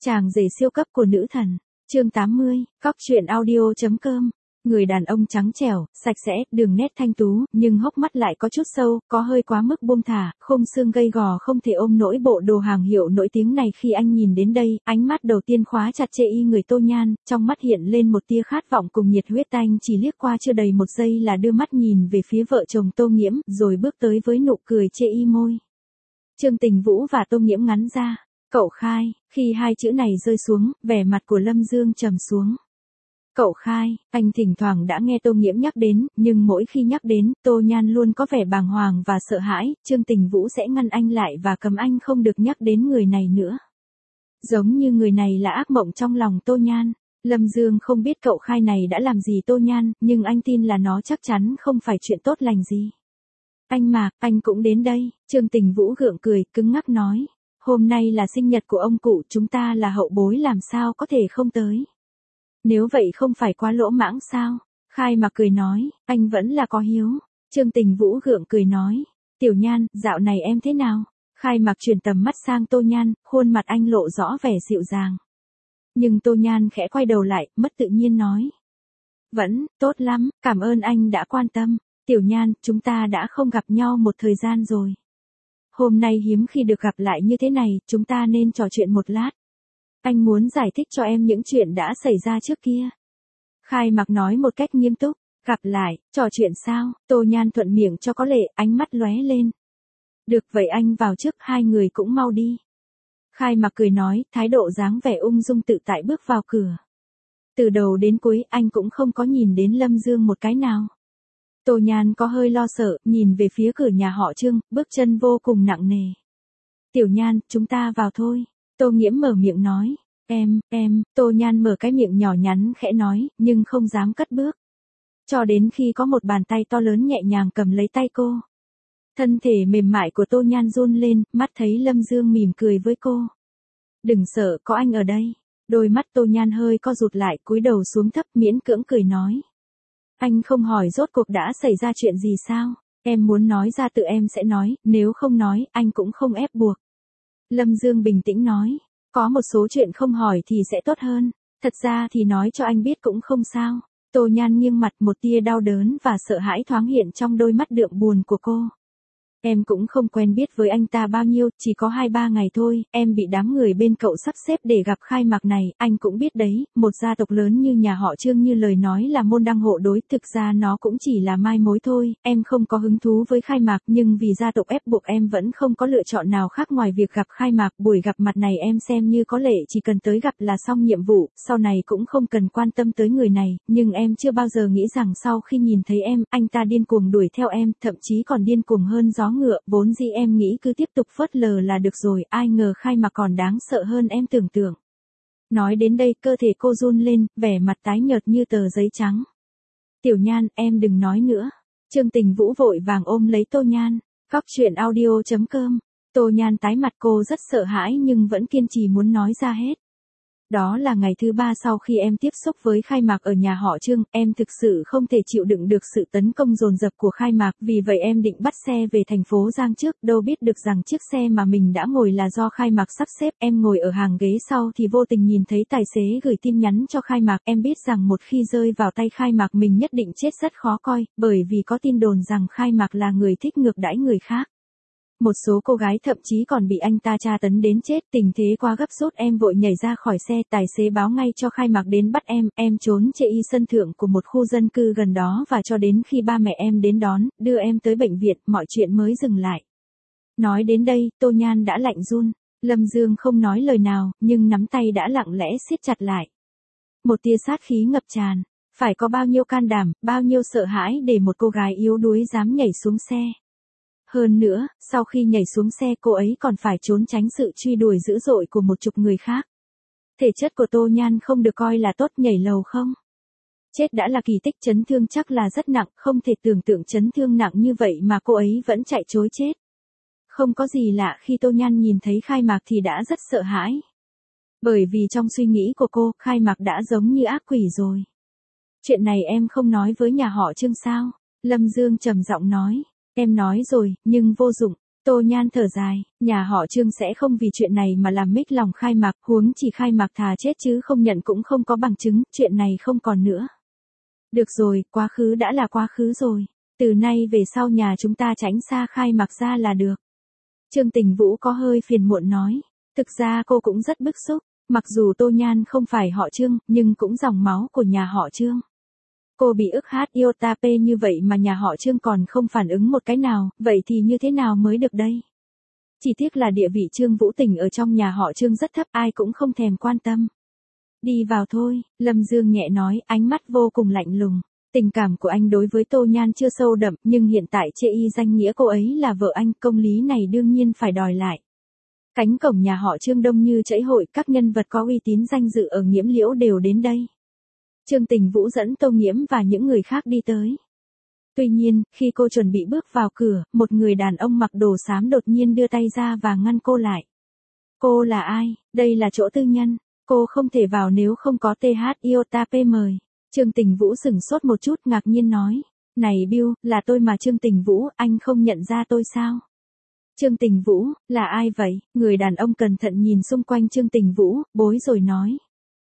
Chàng rể siêu cấp của nữ thần. Chương 80, Cóc truyện audio.com. Người đàn ông trắng trẻo, sạch sẽ, đường nét thanh tú, nhưng hốc mắt lại có chút sâu, có hơi quá mức buông thả, khung xương gầy gò không thể ôm nổi bộ đồ hàng hiệu nổi tiếng này. Khi anh nhìn đến đây, ánh mắt đầu tiên khóa chặt chê y người Tô Nhan, trong mắt hiện lên một tia khát vọng cùng nhiệt huyết. Anh chỉ liếc qua chưa đầy một giây là đưa mắt nhìn về phía vợ chồng Tô Nghiễm, rồi bước tới với nụ cười chê y môi. Trương Tình Vũ và Tô Nghiễm ngắn ra. Cậu Khai. Khi hai chữ này rơi xuống, vẻ mặt của Lâm Dương trầm xuống. Cậu Khai, anh thỉnh thoảng đã nghe Tô Nghiễm nhắc đến, nhưng mỗi khi nhắc đến, Tô Nhan luôn có vẻ bàng hoàng và sợ hãi. Trương Tình Vũ sẽ ngăn anh lại và cấm anh không được nhắc đến người này nữa. Giống như người này là ác mộng trong lòng Tô Nhan. Lâm Dương không biết cậu Khai này đã làm gì Tô Nhan, nhưng anh tin là nó chắc chắn không phải chuyện tốt lành gì. Anh Mạc, anh cũng đến đây. Trương Tình Vũ gượng cười, cứng ngắc nói. Hôm nay là sinh nhật của ông cụ, chúng ta là hậu bối làm sao có thể không tới. Nếu vậy không phải quá lỗ mãng sao? Khai Mạc cười nói, anh vẫn là có hiếu. Trương Tình Vũ gượng cười nói, Tiểu Nhan, dạo này em thế nào? Khai Mạc chuyển tầm mắt sang Tô Nhan, khuôn mặt anh lộ rõ vẻ dịu dàng. Nhưng Tô Nhan khẽ quay đầu lại, mất tự nhiên nói. Vẫn, tốt lắm, cảm ơn anh đã quan tâm. Tiểu Nhan, chúng ta đã không gặp nhau một thời gian rồi. Hôm nay hiếm khi được gặp lại như thế này, chúng ta nên trò chuyện một lát. Anh muốn giải thích cho em những chuyện đã xảy ra trước kia. Khai Mạc nói một cách nghiêm túc, gặp lại, trò chuyện sao? Tô Nhan thuận miệng cho có lệ, ánh mắt lóe lên. Được vậy anh vào trước, hai người cũng mau đi. Khai Mạc cười nói, thái độ dáng vẻ ung dung tự tại bước vào cửa. Từ đầu đến cuối anh cũng không có nhìn đến Lâm Dương một cái nào. Tô Nhan có hơi lo sợ, nhìn về phía cửa nhà họ Trương, bước chân vô cùng nặng nề. Tiểu Nhan, chúng ta vào thôi. Tô Nghiễm mở miệng nói. Tô Nhan mở cái miệng nhỏ nhắn khẽ nói, nhưng không dám cất bước. Cho đến khi có một bàn tay to lớn nhẹ nhàng cầm lấy tay cô. Thân thể mềm mại của Tô Nhan run lên, mắt thấy Lâm Dương mỉm cười với cô. Đừng sợ, có anh ở đây. Đôi mắt Tô Nhan hơi co rụt lại, cúi đầu xuống thấp miễn cưỡng cười nói. Anh không hỏi rốt cuộc đã xảy ra chuyện gì sao? Em muốn nói ra tự em sẽ nói, nếu không nói, anh cũng không ép buộc. Lâm Dương bình tĩnh nói, có một số chuyện không hỏi thì sẽ tốt hơn, thật ra thì nói cho anh biết cũng không sao. Tô Nhan nghiêng mặt, một tia đau đớn và sợ hãi thoáng hiện trong đôi mắt đượm buồn của cô. Em cũng không quen biết với anh ta bao nhiêu, chỉ có 2-3 ngày thôi, em bị đám người bên cậu sắp xếp để gặp Khai Mạc này, anh cũng biết đấy, một gia tộc lớn như nhà họ Trương như lời nói là môn đăng hộ đối, thực ra nó cũng chỉ là mai mối thôi, em không có hứng thú với Khai Mạc, nhưng vì gia tộc ép buộc em vẫn không có lựa chọn nào khác ngoài việc gặp Khai Mạc. Buổi gặp mặt này em xem như có lệ, chỉ cần tới gặp là xong nhiệm vụ, sau này cũng không cần quan tâm tới người này, nhưng em chưa bao giờ nghĩ rằng sau khi nhìn thấy em, anh ta điên cuồng đuổi theo em, thậm chí còn điên cuồng hơn gió ngựa, vốn dĩ em nghĩ cứ tiếp tục phớt lờ là được rồi, ai ngờ Khai Mạc còn đáng sợ hơn em tưởng tượng. Nói đến đây, cơ thể cô run lên, vẻ mặt tái nhợt như tờ giấy trắng. Tiểu Nhan, em đừng nói nữa. Trương Tình Vũ vội vàng ôm lấy Tô Nhan. Cóc truyện audio.com. Tô Nhan tái mặt, cô rất sợ hãi nhưng vẫn kiên trì muốn nói ra hết. Đó là ngày thứ 3 sau khi em tiếp xúc với Khai Mạc ở nhà họ Trương, em thực sự không thể chịu đựng được sự tấn công dồn dập của Khai Mạc, vì vậy em định bắt xe về thành phố Giang trước, đâu biết được rằng chiếc xe mà mình đã ngồi là do Khai Mạc sắp xếp. Em ngồi ở hàng ghế sau thì vô tình nhìn thấy tài xế gửi tin nhắn cho Khai Mạc, em biết rằng một khi rơi vào tay Khai Mạc mình nhất định chết rất khó coi, bởi vì có tin đồn rằng Khai Mạc là người thích ngược đãi người khác. Một số cô gái thậm chí còn bị anh ta tra tấn đến chết, tình thế quá gấp rút em vội nhảy ra khỏi xe, tài xế báo ngay cho Khai Mạc đến bắt em trốn chê y sân thượng của một khu dân cư gần đó và cho đến khi ba mẹ em đến đón, đưa em tới bệnh viện, mọi chuyện mới dừng lại. Nói đến đây, Tô Nhan đã lạnh run, Lâm Dương không nói lời nào, nhưng nắm tay đã lặng lẽ siết chặt lại. Một tia sát khí ngập tràn, phải có bao nhiêu can đảm, bao nhiêu sợ hãi để một cô gái yếu đuối dám nhảy xuống xe. Hơn nữa, sau khi nhảy xuống xe cô ấy còn phải trốn tránh sự truy đuổi dữ dội của một chục người khác. Thể chất của Tô Nhan không được coi là tốt, nhảy lầu không chết đã là kỳ tích, chấn thương chắc là rất nặng, không thể tưởng tượng chấn thương nặng như vậy mà cô ấy vẫn chạy trối chết. Không có gì lạ khi Tô Nhan nhìn thấy Khai Mạc thì đã rất sợ hãi. Bởi vì trong suy nghĩ của cô, Khai Mạc đã giống như ác quỷ rồi. Chuyện này em không nói với nhà họ Trương sao? Lâm Dương trầm giọng nói. Em nói rồi, nhưng vô dụng. Tô Nhan thở dài, nhà họ Trương sẽ không vì chuyện này mà làm mếch lòng khai mạc, huống chỉ khai mạc thà chết chứ không nhận cũng không có bằng chứng, chuyện này không còn nữa. Được rồi, quá khứ đã là quá khứ rồi. Từ nay về sau nhà chúng ta tránh xa khai mạc ra là được. Trương Tình Vũ có hơi phiền muộn nói. Thực ra cô cũng rất bức xúc, mặc dù Tô Nhan không phải họ Trương, nhưng cũng dòng máu của nhà họ Trương. Cô bị ức hát Iotap như vậy mà nhà họ Trương còn không phản ứng một cái nào, vậy thì như thế nào mới được đây? Chỉ tiếc là địa vị Trương Vũ Tình ở trong nhà họ Trương rất thấp, ai cũng không thèm quan tâm. Đi vào thôi, Lâm Dương nhẹ nói, ánh mắt vô cùng lạnh lùng. Tình cảm của anh đối với Tô Nhan chưa sâu đậm, nhưng hiện tại chê y danh nghĩa cô ấy là vợ anh, công lý này đương nhiên phải đòi lại. Cánh cổng nhà họ Trương đông như chảy hội, các nhân vật có uy tín danh dự ở Nghiễm Liễu đều đến đây. Trương Tình Vũ dẫn Tô Nghiễm và những người khác đi tới. Tuy nhiên, khi cô chuẩn bị bước vào cửa, một người đàn ông mặc đồ xám đột nhiên đưa tay ra và ngăn cô lại. Cô là ai? Đây là chỗ tư nhân. Cô không thể vào nếu không có TH Iotap mời. Trương Tình Vũ sửng sốt một chút ngạc nhiên nói. Này Bill, là tôi mà Trương Tình Vũ, anh không nhận ra tôi sao? Trương Tình Vũ, là ai vậy? Người đàn ông cẩn thận nhìn xung quanh Trương Tình Vũ, bối rồi nói.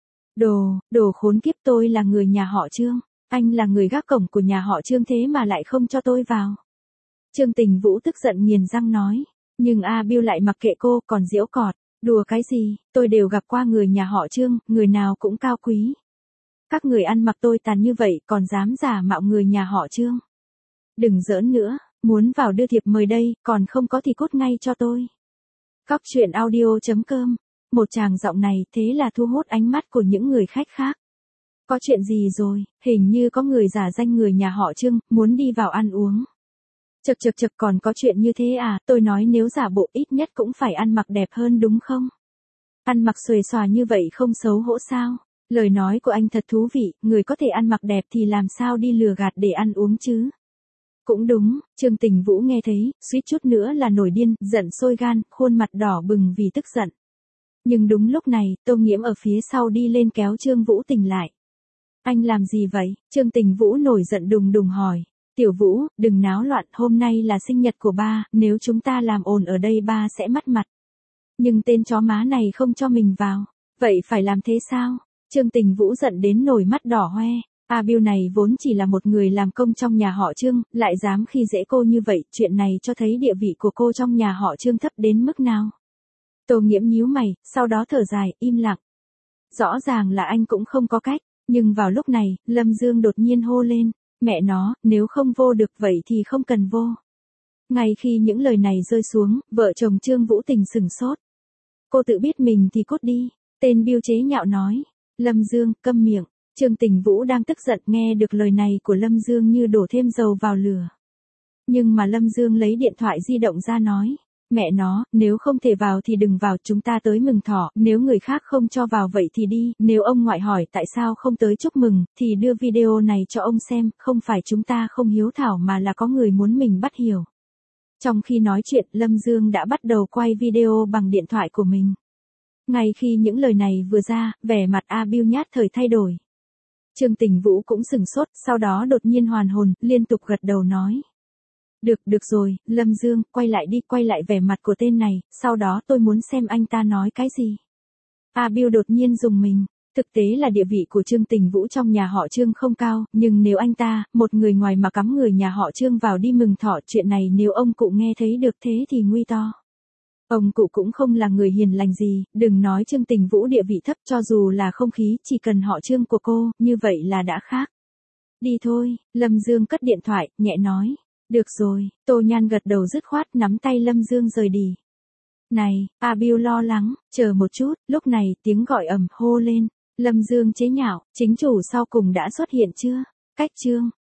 Đồ khốn kiếp, tôi là người nhà họ Trương. Anh là người gác cổng của nhà họ Trương thế mà lại không cho tôi vào. Trương Tình Vũ tức giận nghiền răng nói. Nhưng Bill lại mặc kệ cô, còn giễu cợt. Đùa cái gì, tôi đều gặp qua người nhà họ Trương, người nào cũng cao quý. Các người ăn mặc tôi tàn như vậy còn dám giả mạo người nhà họ Trương. Đừng giỡn nữa, muốn vào đưa thiệp mời đây, còn không có thì cút ngay cho tôi. Cóc truyện audio.com. Một tràng giọng này thế là thu hút ánh mắt của những người khách khác. Có chuyện gì rồi, hình như có người giả danh người nhà họ Trương, muốn đi vào ăn uống. Chật còn có chuyện như thế à, tôi nói nếu giả bộ ít nhất cũng phải ăn mặc đẹp hơn đúng không? Ăn mặc xuề xòa như vậy không xấu hổ sao? Lời nói của anh thật thú vị, người có thể ăn mặc đẹp thì làm sao đi lừa gạt để ăn uống chứ? Cũng đúng, Trương Tình Vũ nghe thấy, suýt chút nữa là nổi điên, giận sôi gan, khuôn mặt đỏ bừng vì tức giận. Nhưng đúng lúc này, Tô Nghiễm ở phía sau đi lên kéo Trương Vũ Tình lại. Anh làm gì vậy? Trương Tình Vũ nổi giận đùng đùng hỏi. Tiểu Vũ, đừng náo loạn, hôm nay là sinh nhật của ba, nếu chúng ta làm ồn ở đây ba sẽ mất mặt. Nhưng tên chó má này không cho mình vào. Vậy phải làm thế sao? Trương Tình Vũ giận đến nổi mắt đỏ hoe. Bill này vốn chỉ là một người làm công trong nhà họ Trương, lại dám khi dễ cô như vậy, chuyện này cho thấy địa vị của cô trong nhà họ Trương thấp đến mức nào. Tô Nghiễm nhíu mày, sau đó thở dài, im lặng. Rõ ràng là anh cũng không có cách, nhưng vào lúc này, Lâm Dương đột nhiên hô lên. Mẹ nó, nếu không vô được vậy thì không cần vô. Ngay khi những lời này rơi xuống, vợ chồng Trương Vũ Tình sửng sốt. Cô tự biết mình thì cút đi. Tên Bill chế nhạo nói. Lâm Dương, câm miệng. Trương Tình Vũ đang tức giận nghe được lời này của Lâm Dương như đổ thêm dầu vào lửa. Nhưng mà Lâm Dương lấy điện thoại di động ra nói. Mẹ nó, nếu không thể vào thì đừng vào, chúng ta tới mừng thọ, nếu người khác không cho vào vậy thì đi, nếu ông ngoại hỏi tại sao không tới chúc mừng, thì đưa video này cho ông xem, không phải chúng ta không hiếu thảo mà là có người muốn mình bắt hiểu. Trong khi nói chuyện, Lâm Dương đã bắt đầu quay video bằng điện thoại của mình. Ngay khi những lời này vừa ra, vẻ mặt Bill nhát thời thay đổi. Trương Tình Vũ cũng sửng sốt, sau đó đột nhiên hoàn hồn, liên tục gật đầu nói. Được rồi, Lâm Dương, quay lại vẻ mặt của tên này, sau đó tôi muốn xem anh ta nói cái gì. Bill đột nhiên dùng mình. Thực tế là địa vị của Trương Tình Vũ trong nhà họ Trương không cao, nhưng nếu anh ta, một người ngoài mà cắm người nhà họ Trương vào đi mừng thọ, chuyện này nếu ông cụ nghe thấy được thế thì nguy to. Ông cụ cũng không là người hiền lành gì, đừng nói Trương Tình Vũ địa vị thấp, cho dù là không khí, chỉ cần họ Trương của cô, như vậy là đã khác. Đi thôi, Lâm Dương cất điện thoại, nhẹ nói. Được rồi, Tô Nhan gật đầu dứt khoát nắm tay Lâm Dương rời đi. Này, Bill lo lắng, chờ một chút, lúc này tiếng gọi ầm hô lên. Lâm Dương chế nhạo, chính chủ sau cùng đã xuất hiện chưa? Cách chương.